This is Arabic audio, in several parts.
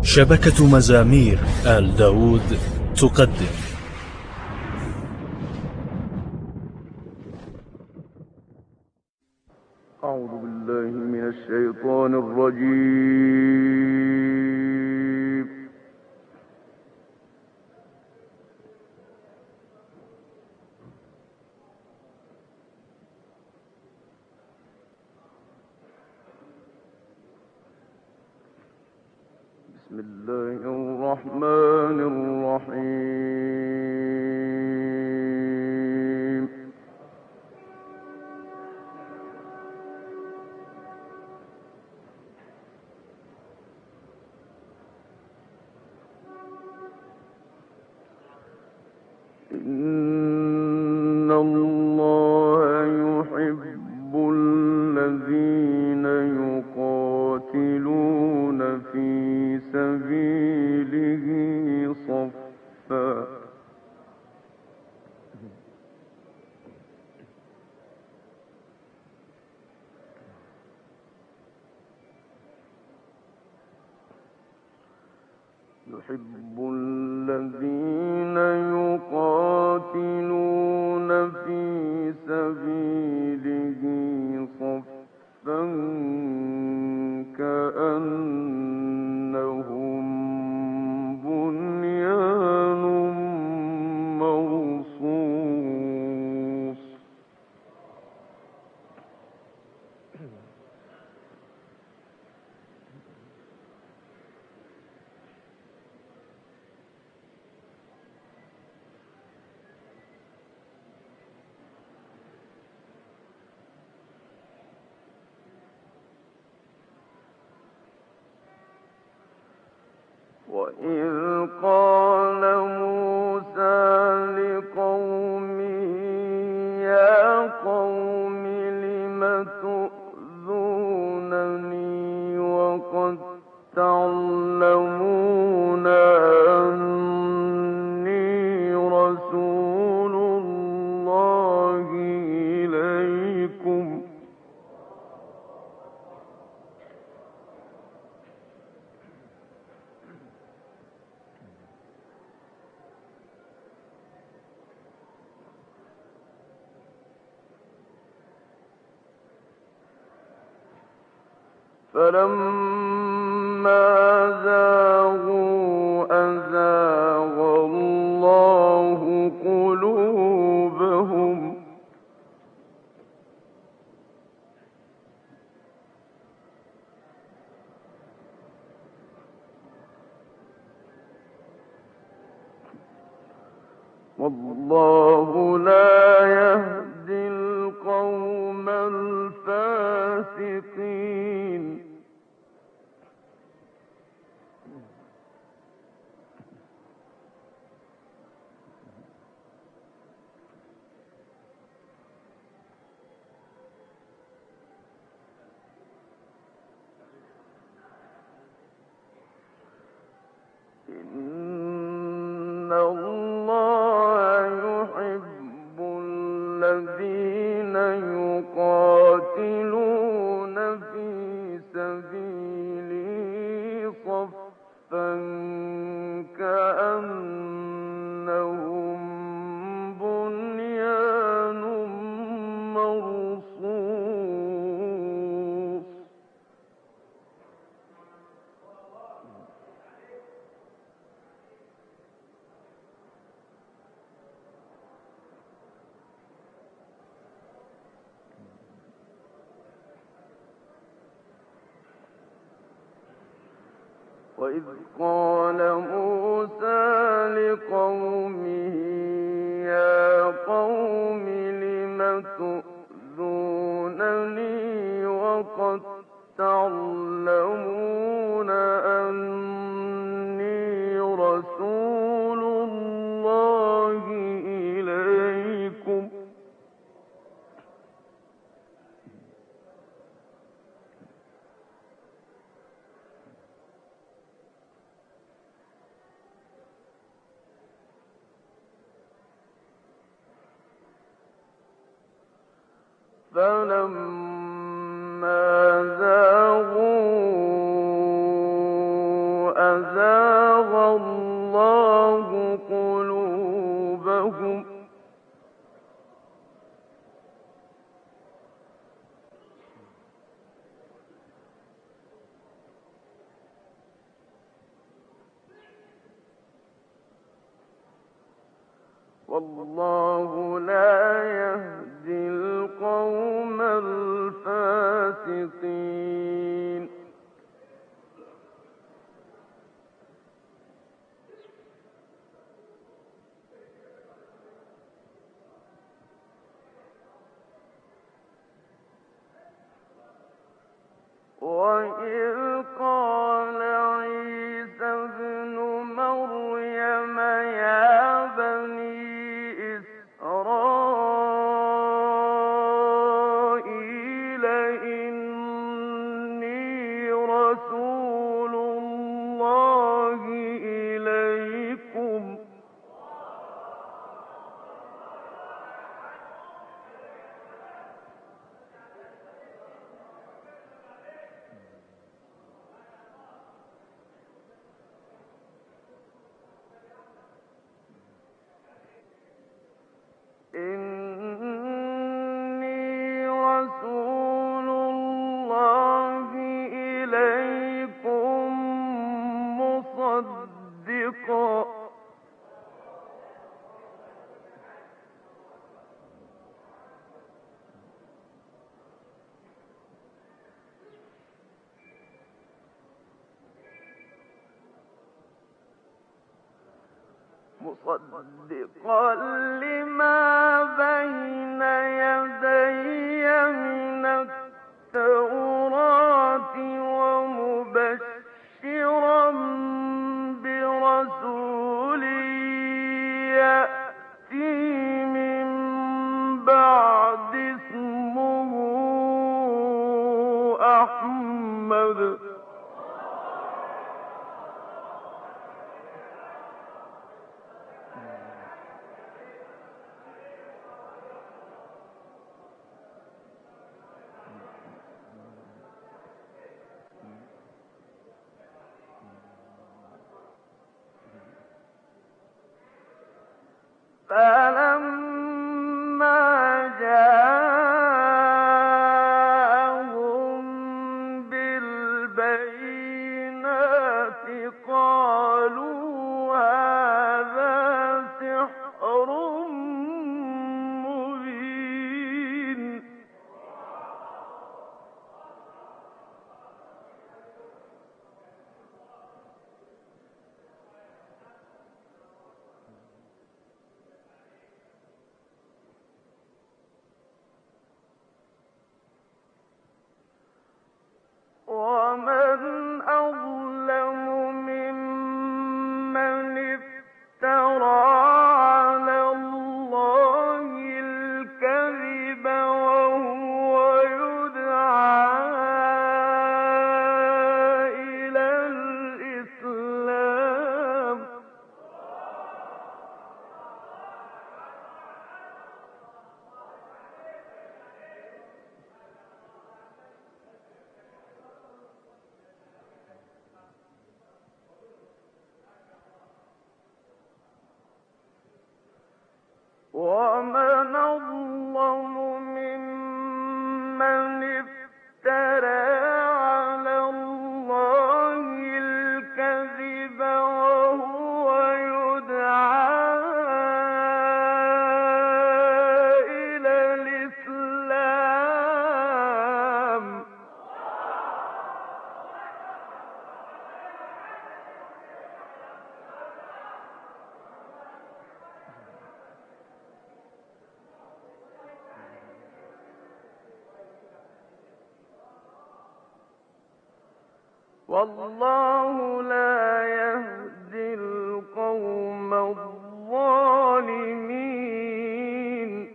شبكة مزامير آل داود تقدم. أعوذ بالله من الشيطان الرجيم. بسم الله الرحمن الرحيم. إن الله يحب الذين يقاتلون في سبيله صفا يحب الذين يقاتلون في سبيله صفا كأنهم بنيان مرصوص. وإذ قال موسى لقومه يا قوم لم تؤذونني وقد تعلمون أني رسول الله إليكم فلما زاغوا أزاغ الله قلوبهم والله لا يهدي القوم الفاسقين. إن الله يحب الذين يقاتلون في سبيله صفا كأنهم بنيان مرصوص. وإذ قال موسى لقومه يا قوم لم تؤذونني وقد تعلمون أني رسول الله إليكم فلما زاغوا أزاغ الله قلوبهم والله لا يهدي القوم الفاسقين وإذ قال عيسى ابن مريم يا بني إسرائيل إني رسول الله إليكم إني رسول الله إليكم مصدقا لما بين يدي من التوراة ومبشرا برسول يأتي من بعد اسمه أحمد فلما جاءهم بالبينات قالوا هذا سحر مبين ومن أظلم ممن افترى على الله الكذب وهو يدعى إلى الإسلام ومن أظلم ممن افترى على الله الكذب وهو يدعى إلى الإسلام والله لا يهدي القوم الظالمين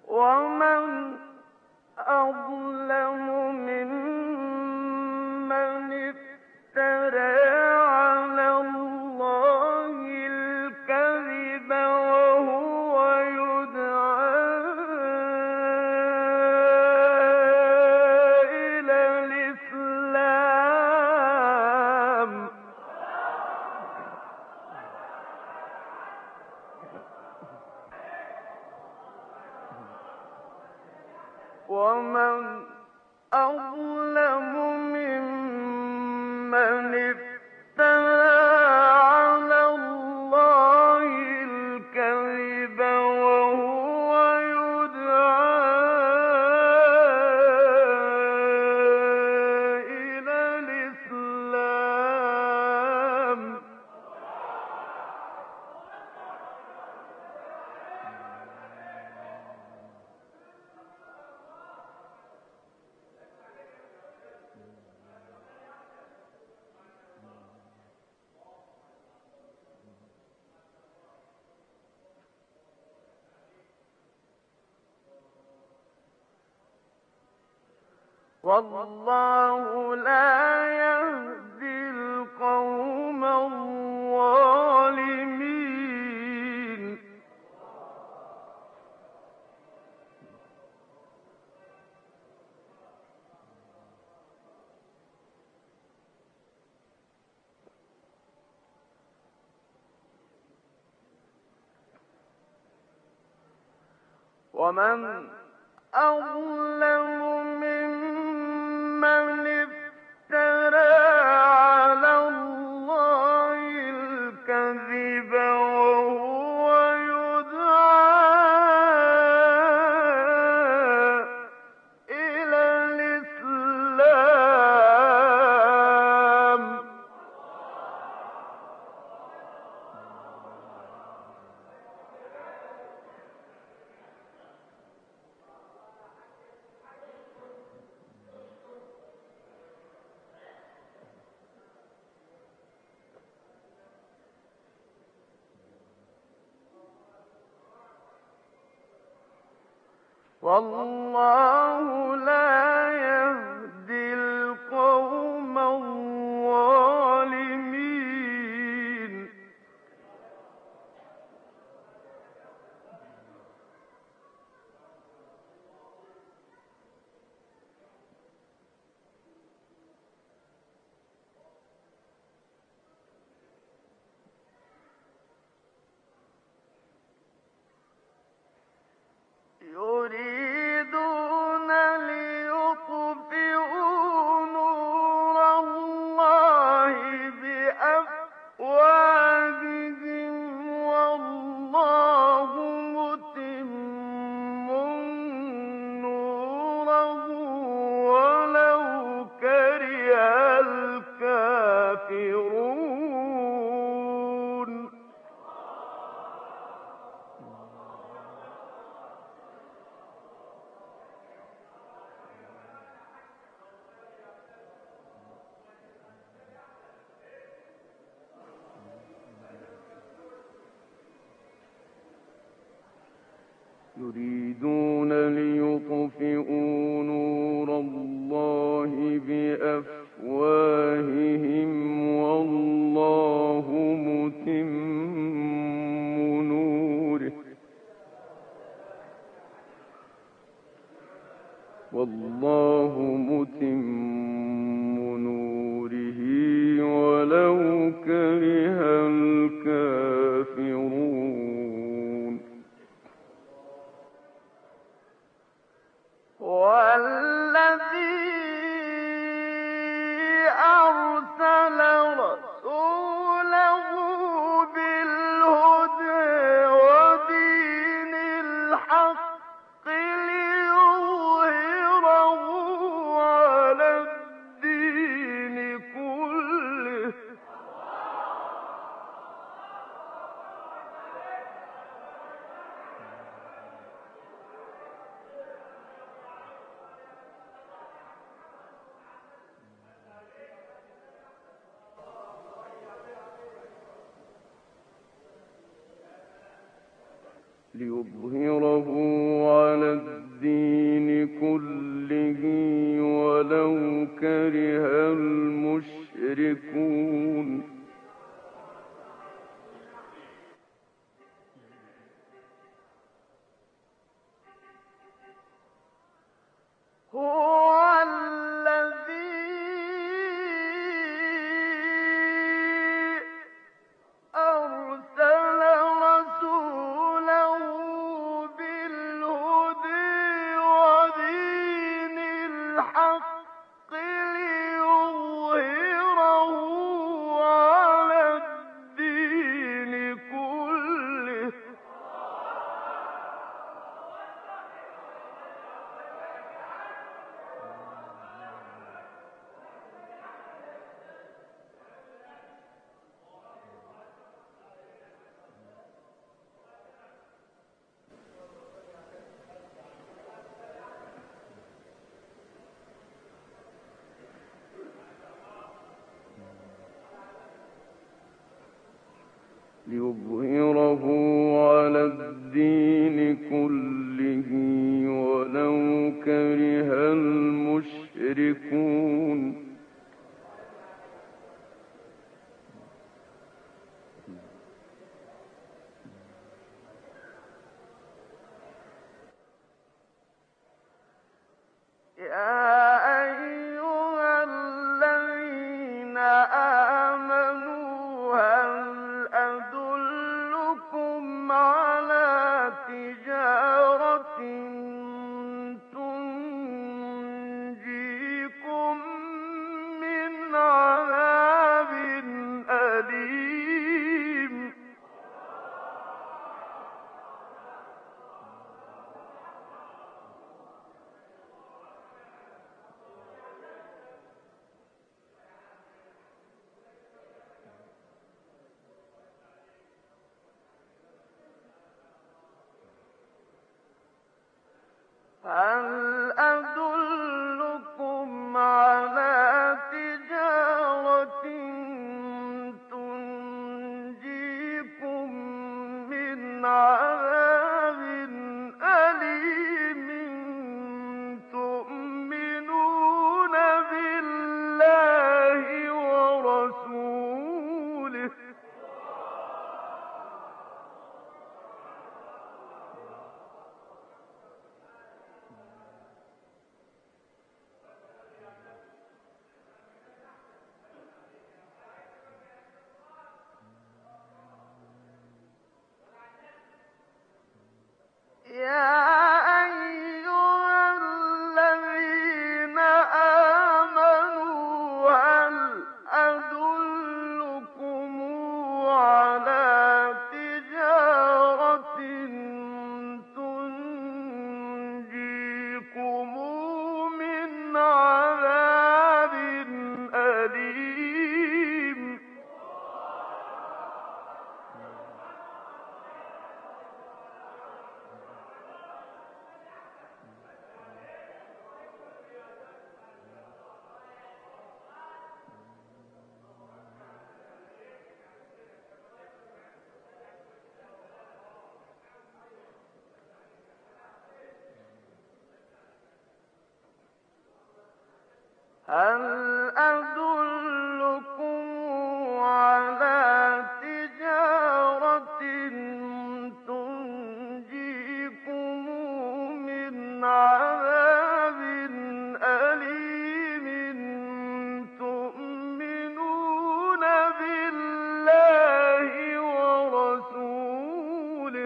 ومن أظلم ممن أظلم ممن افترى على الله الكذب وهو يدعى إلى الإسلام. والله لا يهدي القوم الظالمين. ومن أظلم ممن افترى على الله الكذب وهو يدعى إلى الإسلام. والله لا يهدي القوم الظالمين. يريدون ليطفئوا نور الله بأفواههم والله متم نوره ولو كره الكافرون. يريدون ليطفئوا نور الله بأفواههم والله متم نوره ولو كره الكافرون. والذي أرسل رسوله بالهدى ودين الحق ليظهره على الدين كله ولو كره المشركون. هو الذي أرسل رسوله بالهدى ودين الحق ليظهره على الدين كله ولو كره المشركون. هل أدلكم على تجارة تنجيكم من عذاب أليم تؤمنون بالله ورسوله هل أدلكم على تجارة تنجيكم من عذاب أليم تؤمنون بالله ورسوله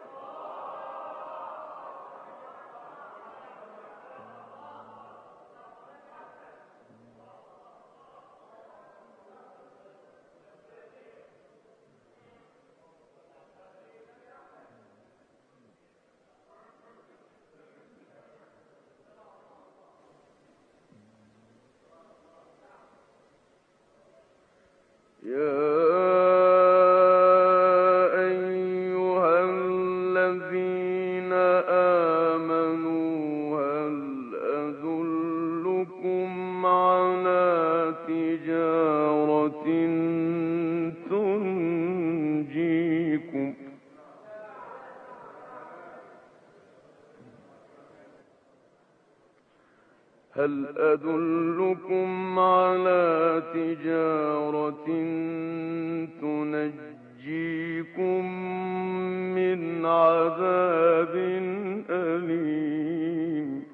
يا أيها الذين آمنوا هل أدلكم على تجارة تنجيكم هل أدلكم على تجارة تنجيكم من عذاب أليم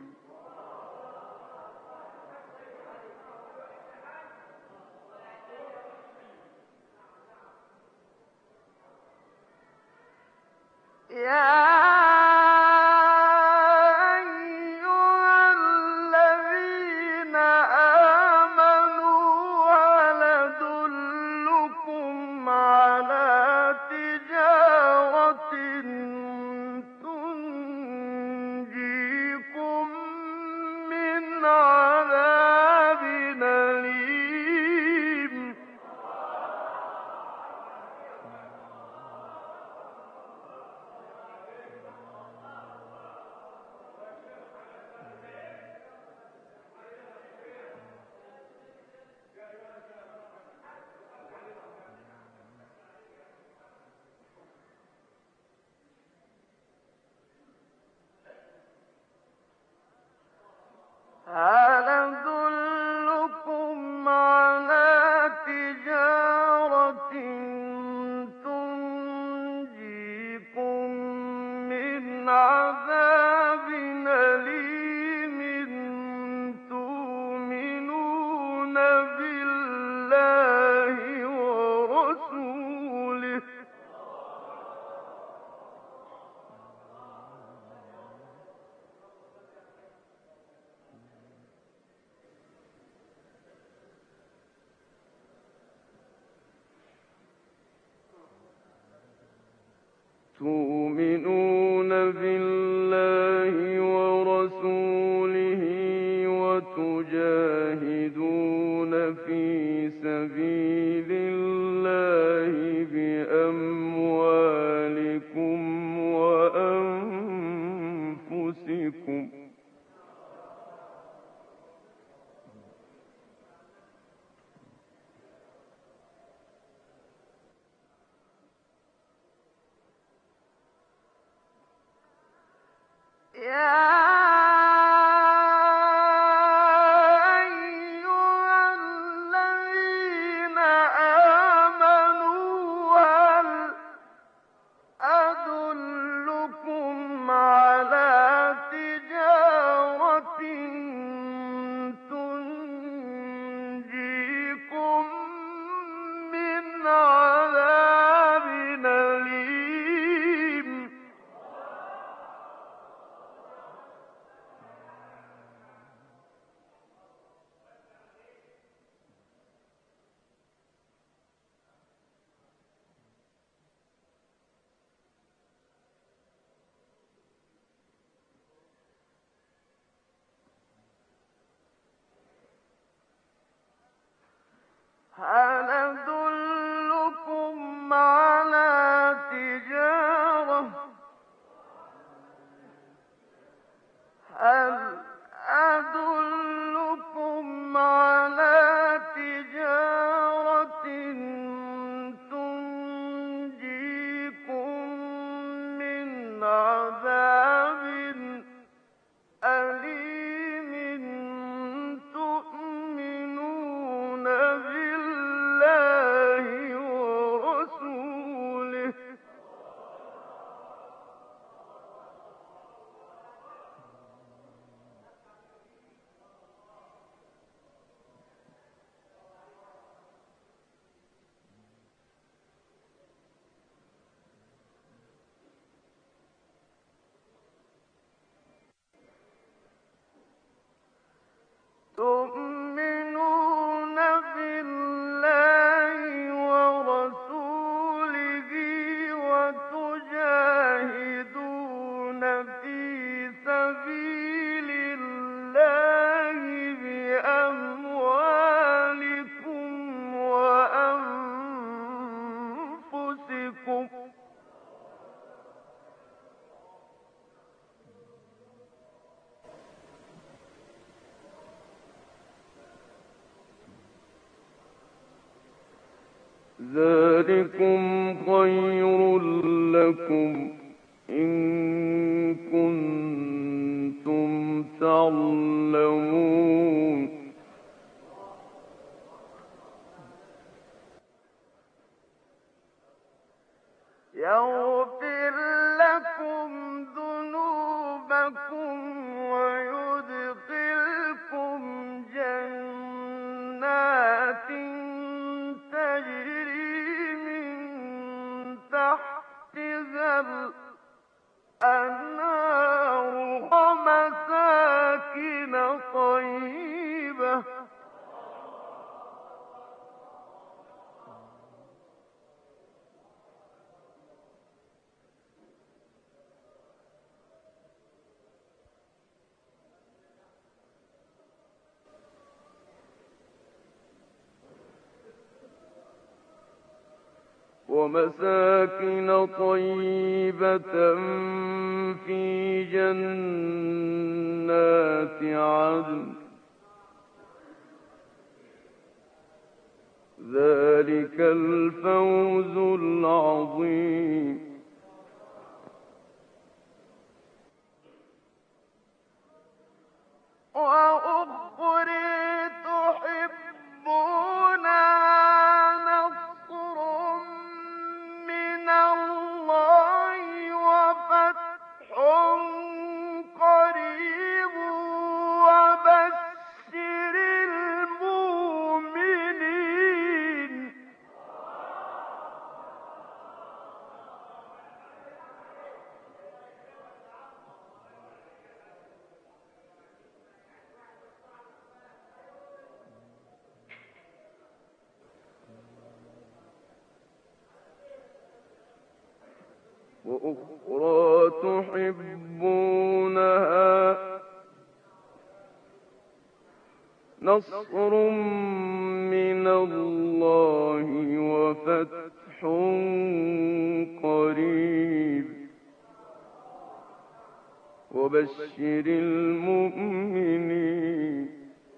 في سبيل الله بأموالكم وأنفسكم هل أدلكم على تجارة تنجيكم من عذاب أليم تؤمنون بالله ورسوله وتجاهدون في سبيل الله بأموالكم وأنفسكم ذلكم خير لكم إن كنتم تعلمون يغفر لكم ذنوبكم ويدخلكم جنات تجري من تحتها الأنهار ومساكن طيبة في جنات عدن ذلك الفوز العظيم وأخرى تحبونها نصر من الله وفتح قريب وبشر المؤمنين وأخرى تحبونها نصر الله وفتح قريب وبشر المؤمنين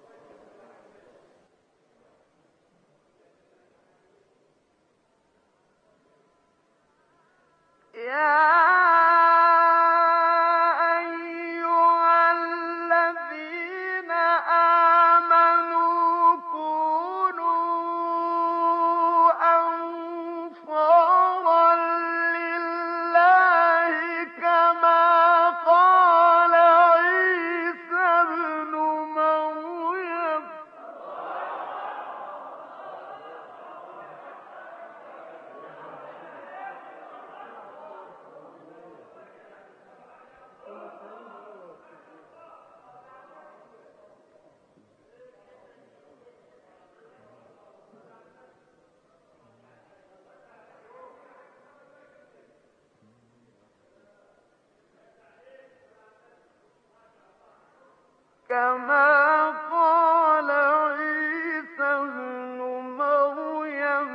كما قال عيسى ابن مريم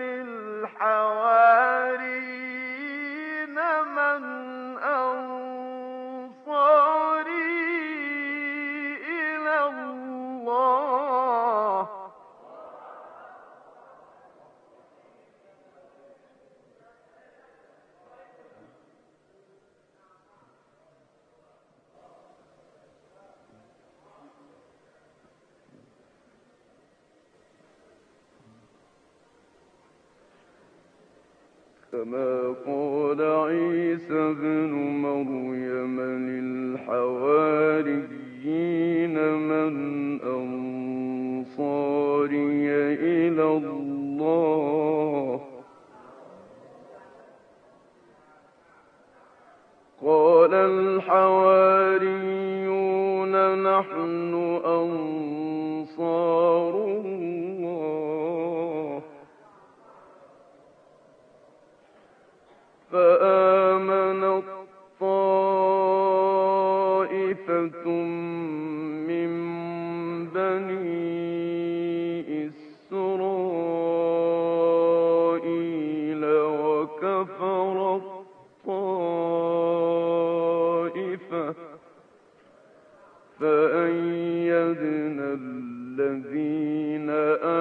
للحواريين من أنصاري إلى الله كما قال عيسى ابن مريم للحواريين من أنصاري إلى الله قال الحواريون نحن أنصار الله فآمنت طائفة من بني إسرائيل وكفرت طائفة فأيدنا الذين